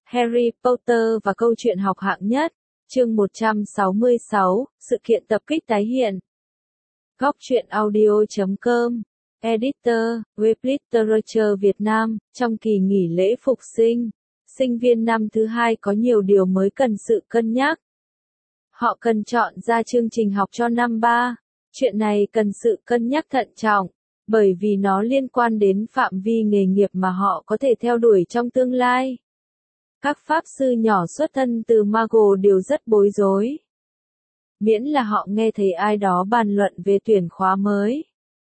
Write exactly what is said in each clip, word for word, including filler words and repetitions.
Harry Potter và câu chuyện học hạng nhất, chương một trăm sáu mươi sáu, sự kiện tập kích tái hiện. Góc truyện audio chấm com, Editor, Web Literature Việt Nam, trong kỳ nghỉ lễ phục sinh, sinh viên năm thứ hai có nhiều điều mới cần sự cân nhắc. Họ cần chọn ra chương trình học cho năm ba. Chuyện này cần sự cân nhắc thận trọng, bởi vì nó liên quan đến phạm vi nghề nghiệp mà họ có thể theo đuổi trong tương lai. Các pháp sư nhỏ xuất thân từ Mago đều rất bối rối. Miễn là họ nghe thấy ai đó bàn luận về tuyển khóa mới,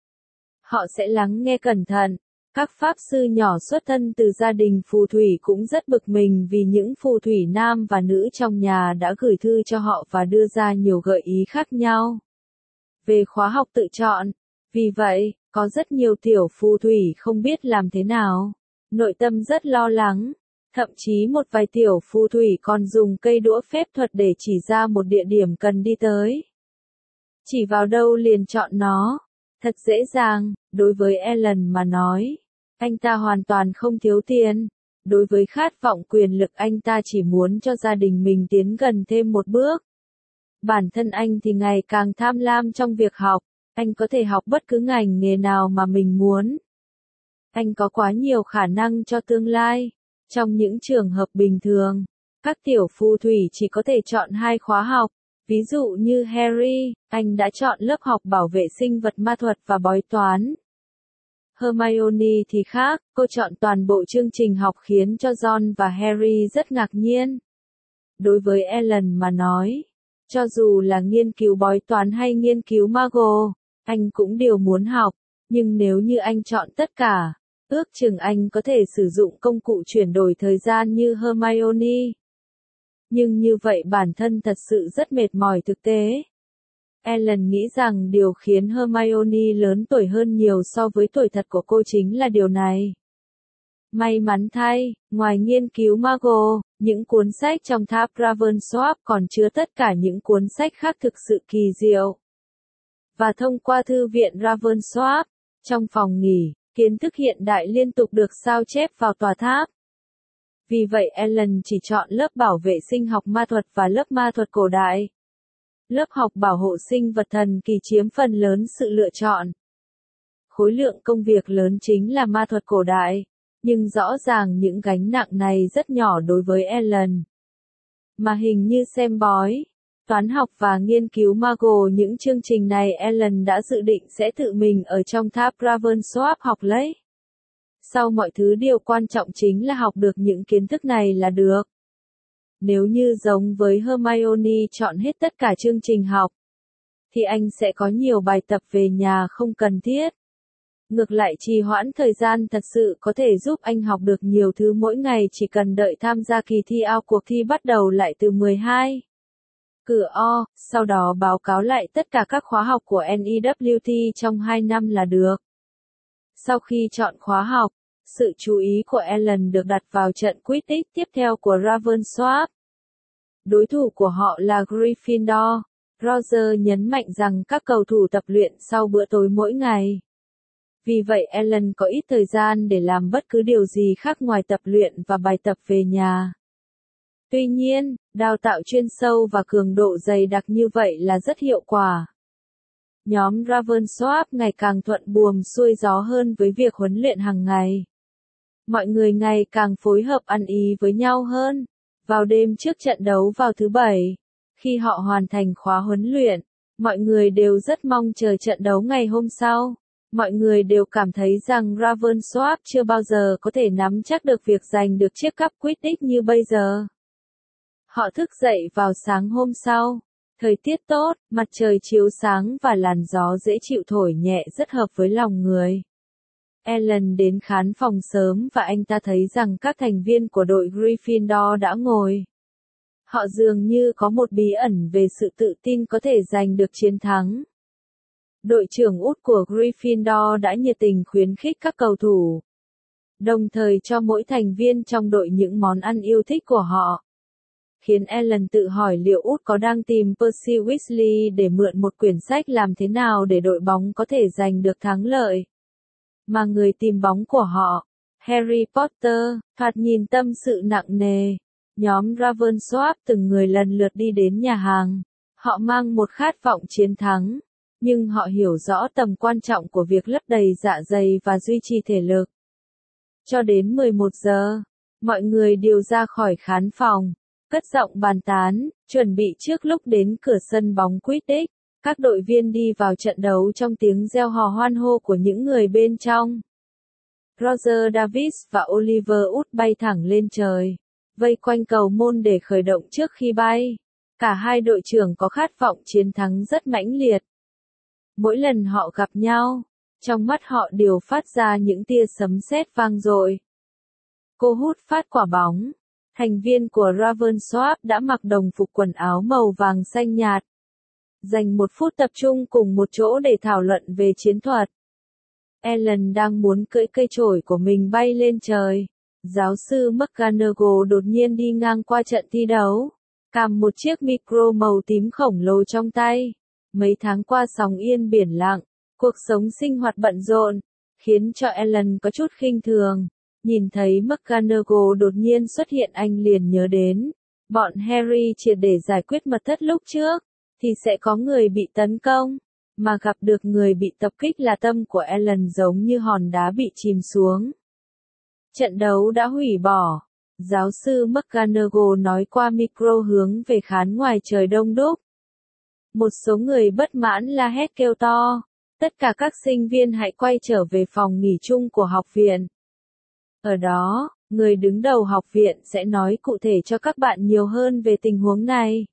họ sẽ lắng nghe cẩn thận. Các pháp sư nhỏ xuất thân từ gia đình phù thủy cũng rất bực mình vì những phù thủy nam và nữ trong nhà đã gửi thư cho họ và đưa ra nhiều gợi ý khác nhau về khóa học tự chọn. Vì vậy, có rất nhiều tiểu phù thủy không biết làm thế nào, nội tâm rất lo lắng. Thậm chí một vài tiểu phù thủy còn dùng cây đũa phép thuật để chỉ ra một địa điểm cần đi tới. Chỉ vào đâu liền chọn nó. Thật dễ dàng, đối với Ellen mà nói. Anh ta hoàn toàn không thiếu tiền. Đối với khát vọng quyền lực anh ta chỉ muốn cho gia đình mình tiến gần thêm một bước. Bản thân anh thì ngày càng tham lam trong việc học. Anh có thể học bất cứ ngành nghề nào mà mình muốn. Anh có quá nhiều khả năng cho tương lai. Trong những trường hợp bình thường, các tiểu phù thủy chỉ có thể chọn hai khóa học. Ví dụ như Harry, anh đã chọn lớp học bảo vệ sinh vật ma thuật và bói toán. Hermione thì khác, cô chọn toàn bộ chương trình học khiến cho Ron và Harry rất ngạc nhiên. Đối với Ellen mà nói, cho dù là nghiên cứu bói toán hay nghiên cứu Mago, anh cũng đều muốn học, nhưng nếu như anh chọn tất cả, ước chừng anh có thể sử dụng công cụ chuyển đổi thời gian như Hermione. Nhưng như vậy bản thân thật sự rất mệt mỏi thực tế. Ellen nghĩ rằng điều khiến Hermione lớn tuổi hơn nhiều so với tuổi thật của cô chính là điều này. May mắn thay, ngoài nghiên cứu Mago, những cuốn sách trong tháp Ravensworth còn chứa tất cả những cuốn sách khác thực sự kỳ diệu. Và thông qua thư viện Ravensworth, trong phòng nghỉ, kiến thức hiện đại liên tục được sao chép vào tòa tháp. Vì vậy Ellen chỉ chọn lớp bảo vệ sinh học ma thuật và lớp ma thuật cổ đại. Lớp học bảo hộ sinh vật thần kỳ chiếm phần lớn sự lựa chọn. Khối lượng công việc lớn chính là ma thuật cổ đại, nhưng rõ ràng những gánh nặng này rất nhỏ đối với Ellen. Mà hình như xem bói, toán học và nghiên cứu Mago, những chương trình này Ellen đã dự định sẽ tự mình ở trong tháp Ravensworth học lấy. Sau mọi thứ điều quan trọng chính là học được những kiến thức này là được. Nếu như giống với Hermione chọn hết tất cả chương trình học, thì anh sẽ có nhiều bài tập về nhà không cần thiết. Ngược lại trì hoãn thời gian thật sự có thể giúp anh học được nhiều thứ mỗi ngày chỉ cần đợi tham gia kỳ thi ao cuộc thi bắt đầu lại từ mười hai. Cửa O, sau đó báo cáo lại tất cả các khóa học của en e vê tê trong hai năm là được. Sau khi chọn khóa học, sự chú ý của Ellen được đặt vào trận Quidditch tiếp theo của Ravensworth. Đối thủ của họ là Gryffindor. Roger nhấn mạnh rằng các cầu thủ tập luyện sau bữa tối mỗi ngày. Vì vậy Ellen có ít thời gian để làm bất cứ điều gì khác ngoài tập luyện và bài tập về nhà. Tuy nhiên, đào tạo chuyên sâu và cường độ dày đặc như vậy là rất hiệu quả. Nhóm Ravensworth ngày càng thuận buồm xuôi gió hơn với việc huấn luyện hàng ngày. Mọi người ngày càng phối hợp ăn ý với nhau hơn. Vào đêm trước trận đấu vào thứ Bảy, khi họ hoàn thành khóa huấn luyện, mọi người đều rất mong chờ trận đấu ngày hôm sau. Mọi người đều cảm thấy rằng Ravensworth chưa bao giờ có thể nắm chắc được việc giành được chiếc cúp Quidditch như bây giờ. Họ thức dậy vào sáng hôm sau. Thời tiết tốt, mặt trời chiếu sáng và làn gió dễ chịu thổi nhẹ rất hợp với lòng người. Ellen đến khán phòng sớm và anh ta thấy rằng các thành viên của đội Gryffindor đã ngồi. Họ dường như có một bí ẩn về sự tự tin có thể giành được chiến thắng. Đội trưởng út của Gryffindor đã nhiệt tình khuyến khích các cầu thủ, đồng thời cho mỗi thành viên trong đội những món ăn yêu thích của họ. Khiến Ellen tự hỏi liệu út có đang tìm Percy Weasley để mượn một quyển sách làm thế nào để đội bóng có thể giành được thắng lợi. Mà người tìm bóng của họ, Harry Potter, thoạt nhìn tâm sự nặng nề. Nhóm Ravensworth từng người lần lượt đi đến nhà hàng. Họ mang một khát vọng chiến thắng, nhưng họ hiểu rõ tầm quan trọng của việc lấp đầy dạ dày và duy trì thể lực. Cho đến mười một giờ, mọi người đều ra khỏi khán phòng, cất giọng bàn tán, chuẩn bị trước lúc đến cửa sân bóng Quidditch. Các đội viên đi vào trận đấu trong tiếng reo hò hoan hô của những người bên trong. Roger Davis và Oliver Wood bay thẳng lên trời, vây quanh cầu môn để khởi động trước khi bay. Cả hai đội trưởng có khát vọng chiến thắng rất mãnh liệt. Mỗi lần họ gặp nhau, trong mắt họ đều phát ra những tia sấm sét vang dội. Cô hút phát quả bóng. Thành viên của Ravensworth đã mặc đồng phục quần áo màu vàng xanh nhạt. Dành một phút tập trung cùng một chỗ để thảo luận về chiến thuật. Ellen đang muốn cưỡi cây chổi của mình bay lên trời. Giáo sư McGonagall đột nhiên đi ngang qua trận thi đấu, cầm một chiếc micro màu tím khổng lồ trong tay. Mấy tháng qua sóng yên biển lặng, cuộc sống sinh hoạt bận rộn, khiến cho Ellen có chút khinh thường. Nhìn thấy McGonagall đột nhiên xuất hiện, anh liền nhớ đến, bọn Harry triệt để giải quyết mật thất lúc trước, thì sẽ có người bị tấn công, mà gặp được người bị tập kích là tâm của Ellen giống như hòn đá bị chìm xuống. Trận đấu đã hủy bỏ. Giáo sư McGonagall nói qua micro hướng về khán ngoài trời đông đúc. Một số người bất mãn la hét kêu to. Tất cả các sinh viên hãy quay trở về phòng nghỉ chung của học viện. Ở đó, người đứng đầu học viện sẽ nói cụ thể cho các bạn nhiều hơn về tình huống này.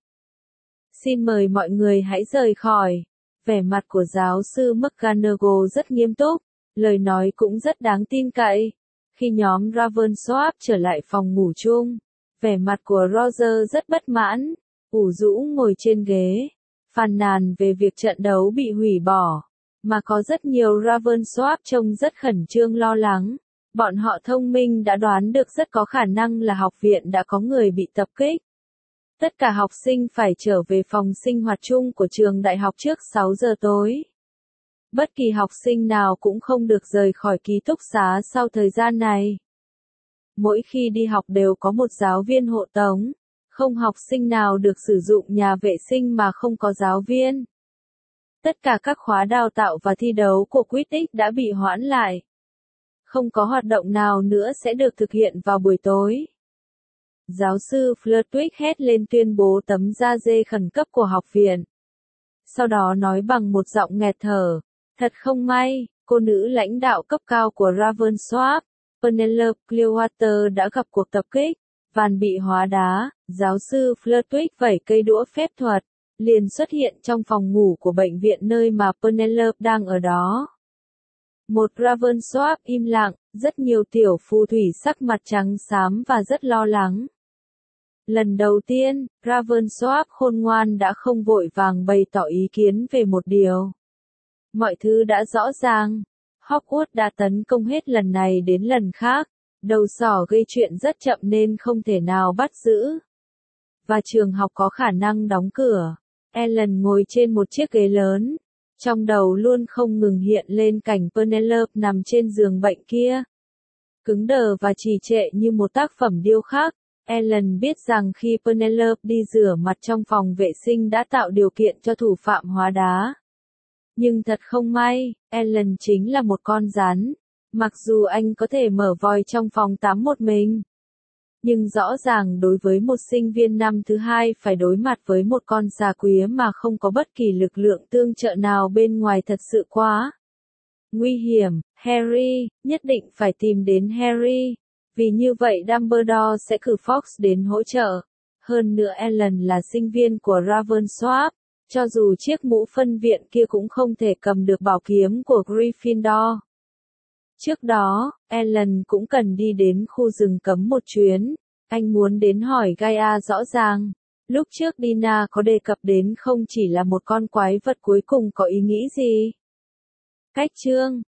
Xin mời mọi người hãy rời khỏi. Vẻ mặt của giáo sư McGonagall rất nghiêm túc, lời nói cũng rất đáng tin cậy. Khi nhóm Ravensworth trở lại phòng ngủ chung, vẻ mặt của Roger rất bất mãn, ủ rũ ngồi trên ghế, phàn nàn về việc trận đấu bị hủy bỏ, mà có rất nhiều Ravensworth trông rất khẩn trương lo lắng. Bọn họ thông minh đã đoán được rất có khả năng là học viện đã có người bị tập kích. Tất cả học sinh phải trở về phòng sinh hoạt chung của trường đại học trước sáu giờ tối. Bất kỳ học sinh nào cũng không được rời khỏi ký túc xá sau thời gian này. Mỗi khi đi học đều có một giáo viên hộ tống. Không học sinh nào được sử dụng nhà vệ sinh mà không có giáo viên. Tất cả các khóa đào tạo và thi đấu của Quidditch đã bị hoãn lại. Không có hoạt động nào nữa sẽ được thực hiện vào buổi tối. Giáo sư Flitwick hét lên tuyên bố tấm da dê khẩn cấp của học viện. Sau đó nói bằng một giọng nghẹt thở. Thật không may, cô nữ lãnh đạo cấp cao của Ravensworth, Penelope Clearwater đã gặp cuộc tập kích. Van bị hóa đá, giáo sư Flitwick vẩy cây đũa phép thuật, liền xuất hiện trong phòng ngủ của bệnh viện nơi mà Penelope đang ở đó. Một Ravensworth im lặng, rất nhiều tiểu phù thủy sắc mặt trắng xám và rất lo lắng. Lần đầu tiên, Ravensworth khôn ngoan đã không vội vàng bày tỏ ý kiến về một điều. Mọi thứ đã rõ ràng. Hogwarts đã tấn công hết lần này đến lần khác. Đầu sỏ gây chuyện rất chậm nên không thể nào bắt giữ. Và trường học có khả năng đóng cửa. Ellen ngồi trên một chiếc ghế lớn. Trong đầu luôn không ngừng hiện lên cảnh Penelope nằm trên giường bệnh kia. Cứng đờ và trì trệ như một tác phẩm điêu khắc. Ellen biết rằng khi Penelope đi rửa mặt trong phòng vệ sinh đã tạo điều kiện cho thủ phạm hóa đá. Nhưng thật không may, Ellen chính là một con rắn. Mặc dù anh có thể mở vòi trong phòng tắm một mình. Nhưng rõ ràng đối với một sinh viên năm thứ hai phải đối mặt với một con già quía mà không có bất kỳ lực lượng tương trợ nào bên ngoài thật sự quá nguy hiểm. Harry, nhất định phải tìm đến Harry. Vì như vậy Dumbledore sẽ cử Fox đến hỗ trợ. Hơn nữa Ellen là sinh viên của Ravensworth. Cho dù chiếc mũ phân viện kia cũng không thể cầm được bảo kiếm của Gryffindor. Trước đó, Ellen cũng cần đi đến khu rừng cấm một chuyến. Anh muốn đến hỏi Gaia rõ ràng. Lúc trước Dina có đề cập đến không chỉ là một con quái vật cuối cùng có ý nghĩ gì. Cách chương